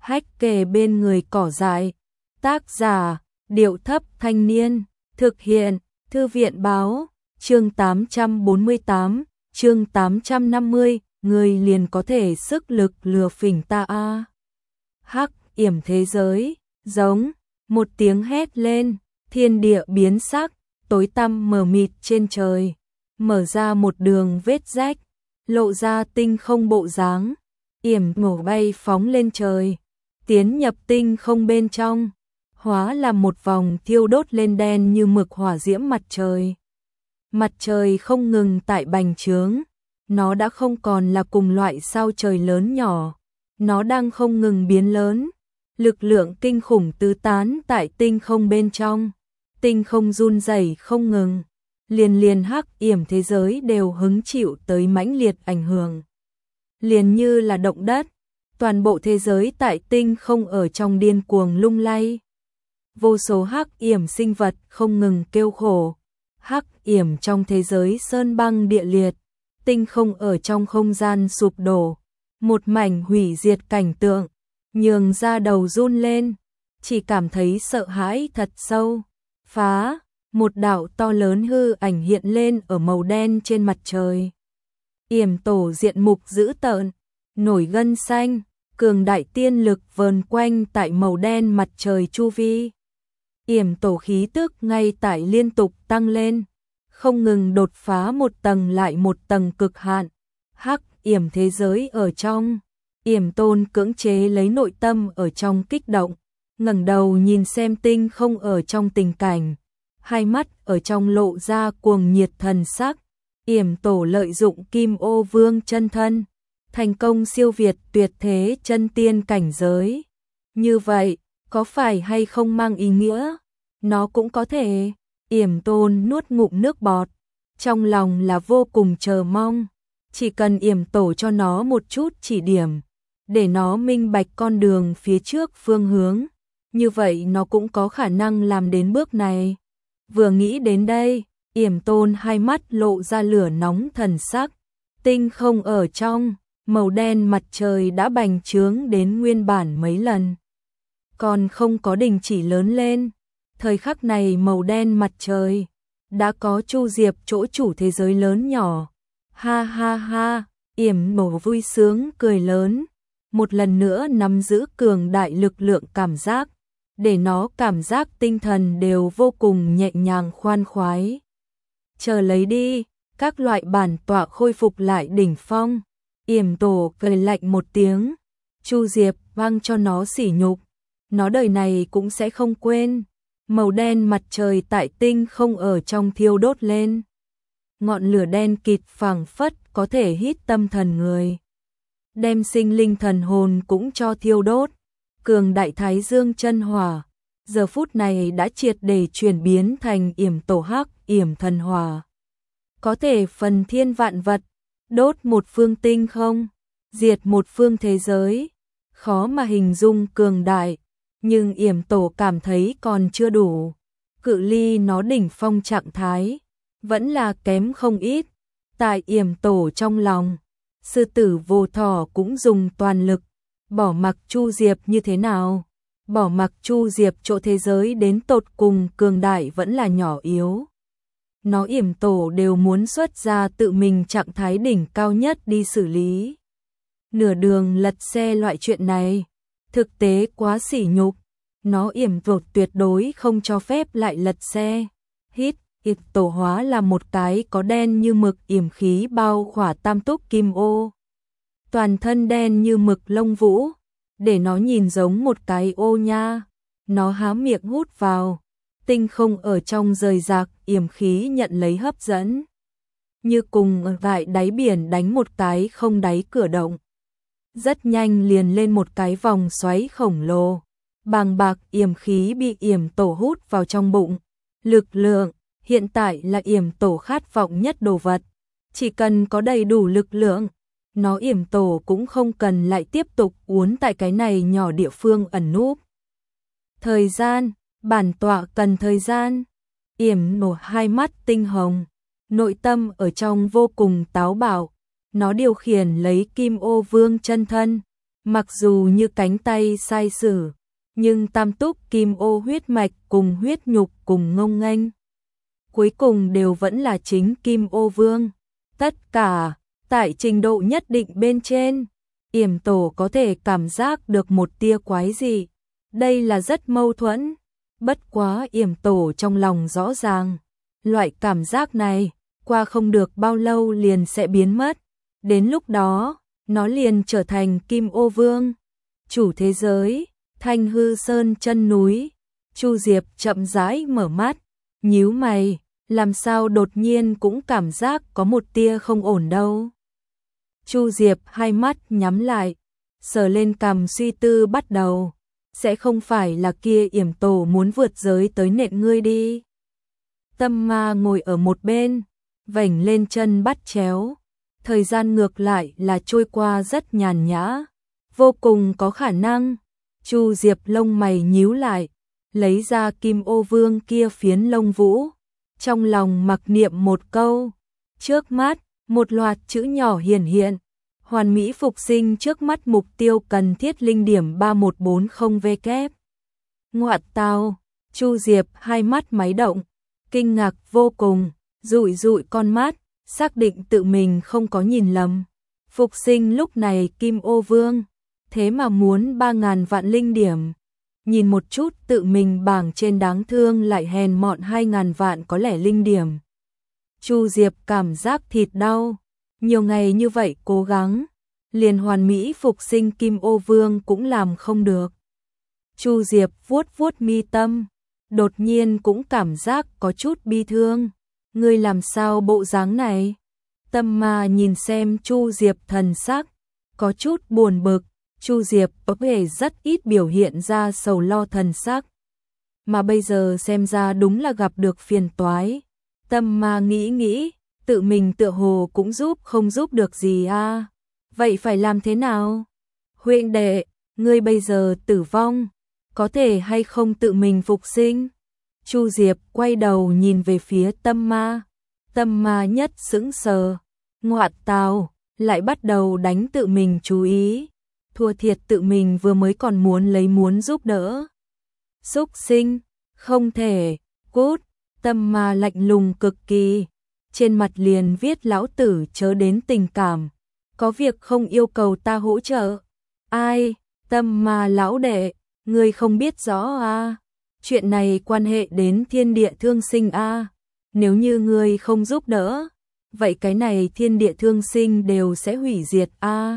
hách kề bên người cỏ dại. Tác giả, Điệu Thấp Thanh Niên, thực hiện, Thư viện Báo, chương 848, chương 850, người liền có thể sức lực lừa phỉnh ta a. Hắc yểm thế giới, giống, một tiếng hét lên, thiên địa biến sắc, tối tăm mờ mịt trên trời, mở ra một đường vết rách, lộ ra tinh không bộ dáng, yểm nổ bay phóng lên trời, tiến nhập tinh không bên trong, hóa làm một vòng thiêu đốt lên đen như mực hỏa diễm mặt trời. Mặt trời không ngừng tại bành trướng, nó đã không còn là cùng loại sao trời lớn nhỏ, nó đang không ngừng biến lớn, lực lượng kinh khủng tứ tán tại tinh không bên trong, tinh không run rẩy không ngừng, liền hắc yểm thế giới đều hứng chịu tới mãnh liệt ảnh hưởng. Liền như là động đất, toàn bộ thế giới tại tinh không ở trong điên cuồng lung lay. Vô số hắc yểm sinh vật không ngừng kêu khổ, hắc yểm trong thế giới sơn băng địa liệt, tinh không ở trong không gian sụp đổ, một mảnh hủy diệt cảnh tượng, nhường ra đầu run lên, chỉ cảm thấy sợ hãi thật sâu. Phá, một đạo to lớn hư ảnh hiện lên ở màu đen trên mặt trời. Yểm tổ diện mục dữ tợn, nổi gân xanh, cường đại tiên lực vờn quanh tại màu đen mặt trời chu vi. Yểm tổ khí tức ngay tại liên tục tăng lên, không ngừng đột phá một tầng lại một tầng cực hạn. Hắc yểm thế giới ở trong, yểm tôn cưỡng chế lấy nội tâm ở trong kích động, ngẩng đầu nhìn xem tinh không ở trong tình cảnh, hai mắt ở trong lộ ra cuồng nhiệt thần sắc. Yểm tổ lợi dụng Kim Ô Vương chân thân, thành công siêu việt tuyệt thế chân tiên cảnh giới. Như vậy, có phải hay không mang ý nghĩa? Nó cũng có thể. Yểm tôn nuốt ngụm nước bọt, trong lòng là vô cùng chờ mong. Chỉ cần yểm tổ cho nó một chút chỉ điểm, để nó minh bạch con đường phía trước phương hướng, như vậy nó cũng có khả năng làm đến bước này. Vừa nghĩ đến đây, yểm tôn hai mắt lộ ra lửa nóng thần sắc, tinh không ở trong, màu đen mặt trời đã bành trướng đến nguyên bản mấy lần. Còn không có đình chỉ lớn lên, thời khắc này màu đen mặt trời, đã có Chu Diệp chỗ chủ thế giới lớn nhỏ. Ha ha ha, yểm nổ vui sướng cười lớn, một lần nữa nắm giữ cường đại lực lượng cảm giác, để nó cảm giác tinh thần đều vô cùng nhẹ nhàng khoan khoái. Chờ lấy đi, các loại bản tọa khôi phục lại đỉnh phong. Yểm tổ cười lạnh một tiếng, Chu Diệp vang cho nó sỉ nhục, nó đời này cũng sẽ không quên. Màu đen mặt trời tại tinh không ở trong thiêu đốt lên, ngọn lửa đen kịt phảng phất có thể hít tâm thần người, đem sinh linh thần hồn cũng cho thiêu đốt. Cường đại thái dương chân hỏa, giờ phút này đã triệt để chuyển biến thành yểm tổ hắc yểm thần hỏa, có thể phần thiên vạn vật, đốt một phương tinh không, diệt một phương thế giới, khó mà hình dung cường đại. Nhưng yểm tổ cảm thấy còn chưa đủ, cự ly nó đỉnh phong trạng thái, vẫn là kém không ít. Tại yểm tổ trong lòng, sư tử vô thỏ cũng dùng toàn lực, bỏ mặc Chu Diệp như thế nào, bỏ mặc Chu Diệp chỗ thế giới đến tột cùng cường đại vẫn là nhỏ yếu. Nó yểm tổ đều muốn xuất ra tự mình trạng thái đỉnh cao nhất đi xử lý. Nửa đường lật xe loại chuyện này, thực tế quá sỉ nhục, nó yểm tổ tuyệt đối không cho phép lại lật xe. Yểm tổ hóa là một cái có đen như mực yểm khí bao khỏa tam túc kim ô. Toàn thân đen như mực lông vũ, để nó nhìn giống một cái ô nha. Nó há miệng hút vào, tinh không ở trong rời rạc yểm khí nhận lấy hấp dẫn. Như cùng ở tại đáy biển đánh một cái không đáy cửa động. Rất nhanh liền lên một cái vòng xoáy khổng lồ, bàng bạc yểm khí bị yểm tổ hút vào trong bụng. Lực lượng, hiện tại là yểm tổ khát vọng nhất đồ vật. Chỉ cần có đầy đủ lực lượng, nó yểm tổ cũng không cần lại tiếp tục uốn tại cái này nhỏ địa phương ẩn núp. Thời gian, bản tọa cần thời gian. Yểm nổ hai mắt tinh hồng, nội tâm ở trong vô cùng táo bạo. Nó điều khiển lấy Kim Ô Vương chân thân, Mặc dù như cánh tay sai sử, nhưng tam túc kim ô huyết mạch cùng huyết nhục cùng ngông nghênh, cuối cùng đều vẫn là chính Kim Ô Vương. Tất cả tại trình độ nhất định bên trên, Yểm Tổ có thể cảm giác được một tia quái dị. Đây là rất mâu thuẫn, bất quá Yểm Tổ trong lòng rõ ràng, loại cảm giác này qua không được bao lâu liền sẽ biến mất, đến lúc đó nó liền trở thành Kim Ô Vương, chủ thế giới. Thanh Hư Sơn chân núi, Chu Diệp chậm rãi mở mắt, nhíu mày, làm sao đột nhiên cũng cảm giác có một tia không ổn đâu. Chu Diệp hai mắt nhắm lại, sờ lên cằm suy tư bắt đầu, sẽ không phải là kia Yểm Tổ muốn vượt giới tới nện ngươi đi. Tâm Ma ngồi ở một bên, vểnh lên chân bắt chéo, thời gian ngược lại là trôi qua rất nhàn nhã, vô cùng có khả năng. Chu Diệp lông mày nhíu lại, lấy ra Kim Ô Vương kia phiến lông vũ, trong lòng mặc niệm một câu. Trước mắt, một loạt chữ nhỏ hiển hiện, hoàn mỹ phục sinh trước mắt mục tiêu cần thiết linh điểm 3140W. Ngoạn tào, Chu Diệp hai mắt máy động, kinh ngạc vô cùng, dụi dụi con mắt, xác định tự mình không có nhìn lầm. Phục sinh lúc này Kim Ô Vương thế mà muốn 3.000 vạn linh điểm. Nhìn một chút tự mình bảng trên đáng thương lại hèn mọn 2.000 vạn có lẽ linh điểm. Chu Diệp cảm giác thịt đau, nhiều ngày như vậy cố gắng, liền hoàn mỹ phục sinh Kim Ô Vương cũng làm không được. Chu Diệp vuốt vuốt mi tâm, đột nhiên cũng cảm giác có chút bi thương. Ngươi làm sao bộ dáng này? Tâm Ma nhìn xem Chu Diệp thần sắc, có chút buồn bực. Chu Diệp có vẻ rất ít biểu hiện ra sầu lo thần sắc, mà bây giờ xem ra đúng là gặp được phiền toái. Tâm Ma nghĩ, tự mình tựa hồ cũng không giúp được gì a. Vậy phải làm thế nào? Huynh đệ, ngươi bây giờ tử vong, có thể hay không tự mình phục sinh? Chu Diệp quay đầu nhìn về phía Tâm Ma. Tâm Ma nhất sững sờ, ngoạn tào, lại bắt đầu đánh tự mình chú ý. Thua thiệt tự mình vừa mới còn muốn giúp đỡ. Xúc sinh, không thể, cút. Tâm Ma lạnh lùng cực kỳ, trên mặt liền viết lão tử chớ đến tình cảm, có việc không yêu cầu ta hỗ trợ. Ai? Tâm Ma lão đệ, ngươi không biết rõ à? Chuyện này quan hệ đến thiên địa thương sinh a. Nếu như ngươi không giúp đỡ, vậy cái này thiên địa thương sinh đều sẽ hủy diệt a.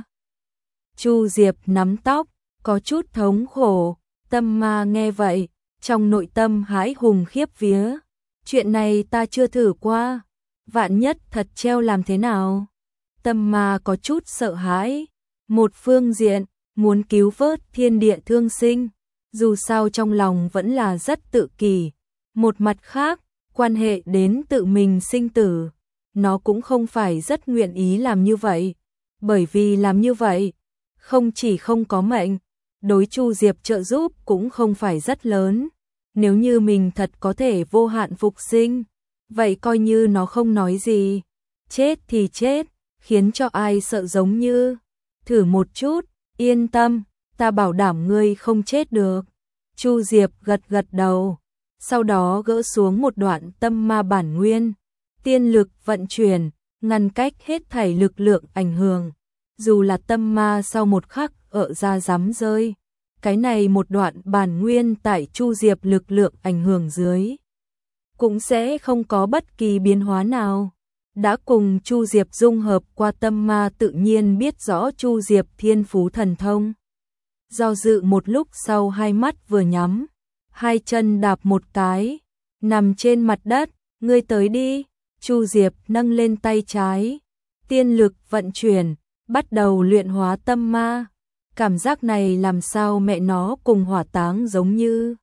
Chu Diệp nắm tóc, có chút thống khổ. Tâm Ma nghe vậy, trong nội tâm hãi hùng khiếp vía. Chuyện này ta chưa thử qua, vạn nhất thật treo làm thế nào? Tâm Ma có chút sợ hãi. Một phương diện, muốn cứu vớt thiên địa thương sinh, dù sao trong lòng vẫn là rất tự kỷ. Một mặt khác, quan hệ đến tự mình sinh tử, nó cũng không phải rất nguyện ý làm như vậy. Bởi vì làm như vậy, không chỉ không có mệnh, đối Chu Diệp trợ giúp cũng không phải rất lớn. Nếu như mình thật có thể vô hạn phục sinh, vậy coi như nó không nói gì. Chết thì chết, khiến cho ai sợ giống như. Thử một chút, yên tâm, ta bảo đảm ngươi không chết được. Chu Diệp gật gật đầu, sau đó gỡ xuống một đoạn tâm ma bản nguyên. Tiên lực vận chuyển, ngăn cách hết thảy lực lượng ảnh hưởng. Dù là tâm ma sau một khắc ở ra dám rơi, cái này một đoạn bản nguyên tại Chu Diệp lực lượng ảnh hưởng dưới, cũng sẽ không có bất kỳ biến hóa nào. Đã cùng Chu Diệp dung hợp qua tâm ma tự nhiên biết rõ Chu Diệp thiên phú thần thông. Do dự một lúc sau hai mắt vừa nhắm, hai chân đạp một cái, nằm trên mặt đất, ngươi tới đi. Chu Diệp nâng lên tay trái, tiên lực vận chuyển, bắt đầu luyện hóa tâm ma. Cảm giác này làm sao mẹ nó cùng hỏa táng giống như.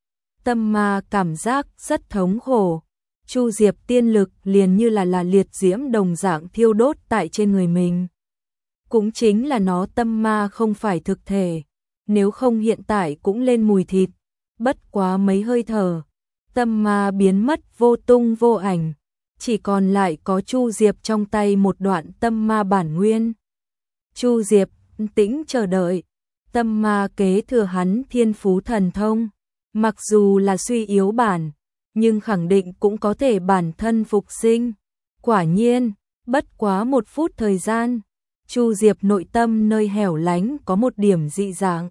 Tâm ma cảm giác rất thống khổ. Chu Diệp tiên lực liền như là liệt diễm đồng dạng thiêu đốt tại trên người mình. Cũng chính là nó tâm ma không phải thực thể, nếu không hiện tại cũng lên mùi thịt. Bất quá mấy hơi thở, tâm ma biến mất vô tung vô ảnh, chỉ còn lại có Chu Diệp trong tay một đoạn tâm ma bản nguyên. Chu Diệp tĩnh chờ đợi, Tâm ma kế thừa hắn thiên phú thần thông, mặc dù là suy yếu bản, nhưng khẳng định cũng có thể bản thân phục sinh. Quả nhiên, bất quá 1 phút thời gian, Chu Diệp nội tâm nơi hẻo lánh có một điểm dị dạng.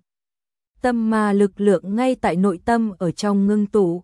Tâm ma lực lượng ngay tại nội tâm ở trong ngưng tụ.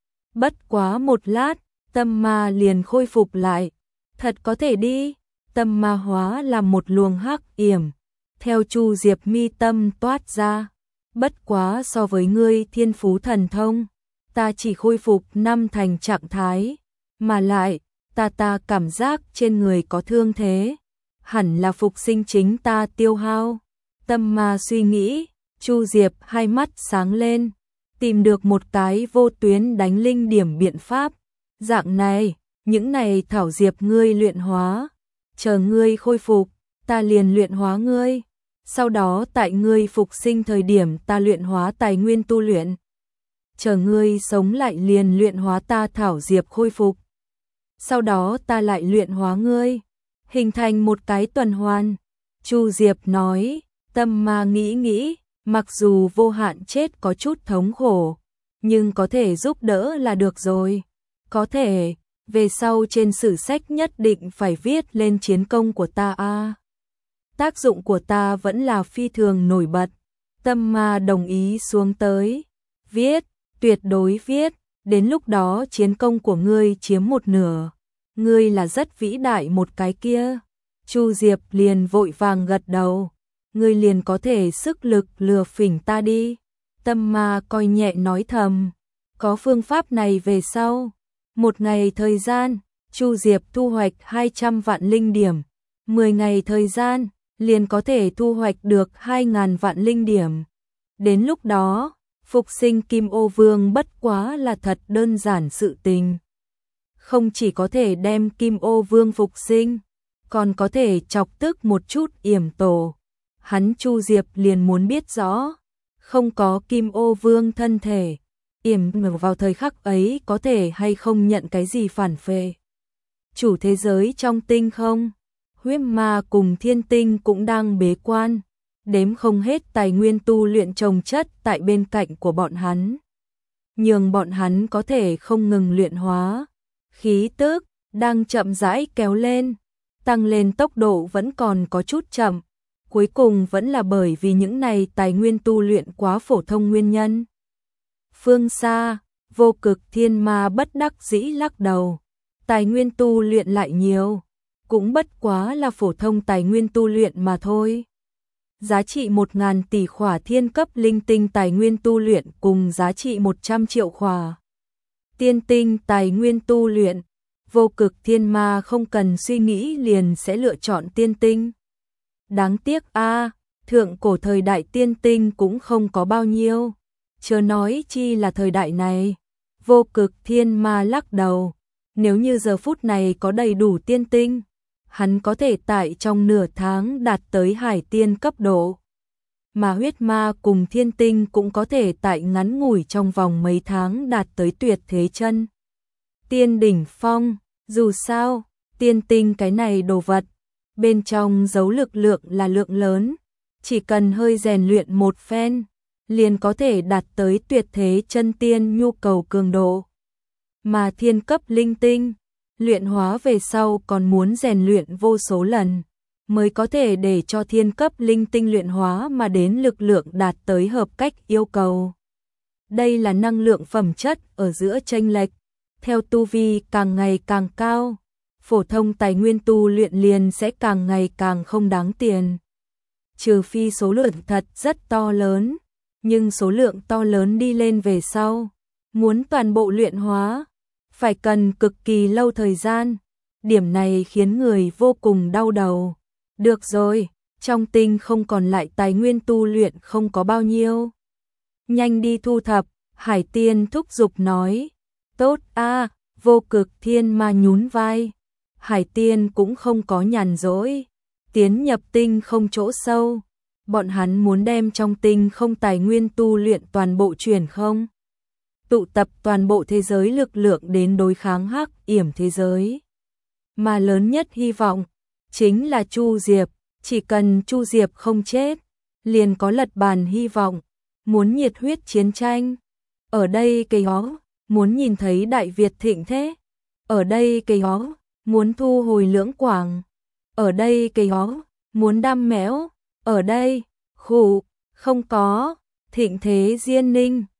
Bất quá 1 lát, tâm ma liền khôi phục lại. Thật có thể đi, tâm ma hóa làm một luồng hắc yểm, theo Chu Diệp mi tâm toát ra. Bất quá so với ngươi thiên phú thần thông, ta chỉ khôi phục 5 thành trạng thái, mà lại, ta cảm giác trên người có thương thế, hẳn là phục sinh chính ta tiêu hao. Tâm ma suy nghĩ, Chu Diệp hai mắt sáng lên, tìm được một cái vô tuyến đánh linh điểm biện pháp. Dạng này, những này thảo diệp ngươi luyện hóa, chờ ngươi khôi phục, ta liền luyện hóa ngươi. Sau đó tại ngươi phục sinh thời điểm ta luyện hóa tài nguyên tu luyện. Chờ ngươi sống lại liền luyện hóa ta thảo diệp khôi phục. Sau đó ta lại luyện hóa ngươi, hình thành một cái tuần hoàn. Chu Diệp nói, tâm ma nghĩ, mặc dù vô hạn chết có chút thống khổ, nhưng có thể giúp đỡ là được rồi. Có thể, về sau trên sử sách nhất định phải viết lên chiến công của ta a. Tác dụng của ta vẫn là phi thường nổi bật. Tâm ma đồng ý xuống tới. Viết, tuyệt đối viết, đến lúc đó chiến công của ngươi chiếm 1/2. Ngươi là rất vĩ đại một cái kia. Chu Diệp liền vội vàng gật đầu. Ngươi liền có thể sức lực lừa phỉnh ta đi. Tâm ma coi nhẹ nói thầm. Có phương pháp này về sau. 1 ngày thời gian, Chu Diệp thu hoạch 200 vạn linh điểm. 10 ngày thời gian, liền có thể thu hoạch được 2.000 vạn linh điểm. Đến lúc đó, phục sinh Kim Ô Vương bất quá là thật đơn giản sự tình. Không chỉ có thể đem Kim Ô Vương phục sinh, còn có thể chọc tức một chút yểm tổ. Hắn Chu Diệp liền muốn biết rõ, không có Kim Ô Vương thân thể, yểm vào thời khắc ấy có thể hay không nhận cái gì phản phệ. Chủ thế giới trong tinh không, huyết ma cùng thiên tinh cũng đang bế quan, đếm không hết tài nguyên tu luyện trồng chất tại bên cạnh của bọn hắn. Nhường bọn hắn có thể không ngừng luyện hóa, khí tức đang chậm rãi kéo lên, tăng lên tốc độ vẫn còn có chút chậm, cuối cùng vẫn là bởi vì những này tài nguyên tu luyện quá phổ thông nguyên nhân. Phương xa, Vô Cực Thiên Ma bất đắc dĩ lắc đầu, tài nguyên tu luyện lại nhiều, cũng bất quá là phổ thông tài nguyên tu luyện mà thôi. Giá trị 1.000 tỷ khỏa thiên cấp linh tinh tài nguyên tu luyện cùng giá trị 100 triệu khỏa tiên tinh tài nguyên tu luyện, Vô Cực Thiên Ma không cần suy nghĩ liền sẽ lựa chọn tiên tinh. Đáng tiếc a, thượng cổ thời đại tiên tinh cũng không có bao nhiêu, chớ nói chi là thời đại này. Vô Cực Thiên Ma lắc đầu, nếu như giờ phút này có đầy đủ tiên tinh, hắn có thể tại trong nửa tháng đạt tới hải tiên cấp độ. Mà huyết ma cùng thiên tinh cũng có thể tại ngắn ngủi trong vòng mấy tháng đạt tới tuyệt thế chân tiên đỉnh phong. Dù sao, tiên tinh cái này đồ vật, bên trong giấu lực lượng là lượng lớn, chỉ cần hơi rèn luyện một phen, liền có thể đạt tới tuyệt thế chân tiên nhu cầu cường độ. Mà thiên cấp linh tinh, luyện hóa về sau còn muốn rèn luyện vô số lần, mới có thể để cho thiên cấp linh tinh luyện hóa mà đến lực lượng đạt tới hợp cách yêu cầu. Đây là năng lượng phẩm chất ở giữa chênh lệch. Theo tu vi càng ngày càng cao, phổ thông tài nguyên tu luyện liền sẽ càng ngày càng không đáng tiền. Trừ phi số lượng thật rất to lớn, nhưng số lượng to lớn đi lên về sau, muốn toàn bộ luyện hóa, phải cần cực kỳ lâu thời gian. Điểm này khiến người vô cùng đau đầu. Được rồi, trong tinh không còn lại tài nguyên tu luyện không có bao nhiêu. Nhanh đi thu thập, Hải Tiên thúc giục nói. Tốt a, Vô Cực Thiên Ma nhún vai. Hải Tiên cũng không có nhàn rỗi, tiến nhập tinh không chỗ sâu. Bọn hắn muốn đem trong tinh không tài nguyên tu luyện toàn bộ chuyển không. Tụ tập toàn bộ thế giới lực lượng đến đối kháng hắc yểm thế giới. Mà lớn nhất hy vọng chính là Chu Diệp, chỉ cần Chu Diệp không chết, liền có lật bàn hy vọng, muốn nhiệt huyết chiến tranh. Ở đây cây ó, muốn nhìn thấy Đại Việt thịnh thế. Ở đây cây ó, muốn thu hồi Lưỡng Quảng. Ở đây cây ó, muốn đam mẽo. Ở đây, khụ, không có, thịnh thế Diên Ninh.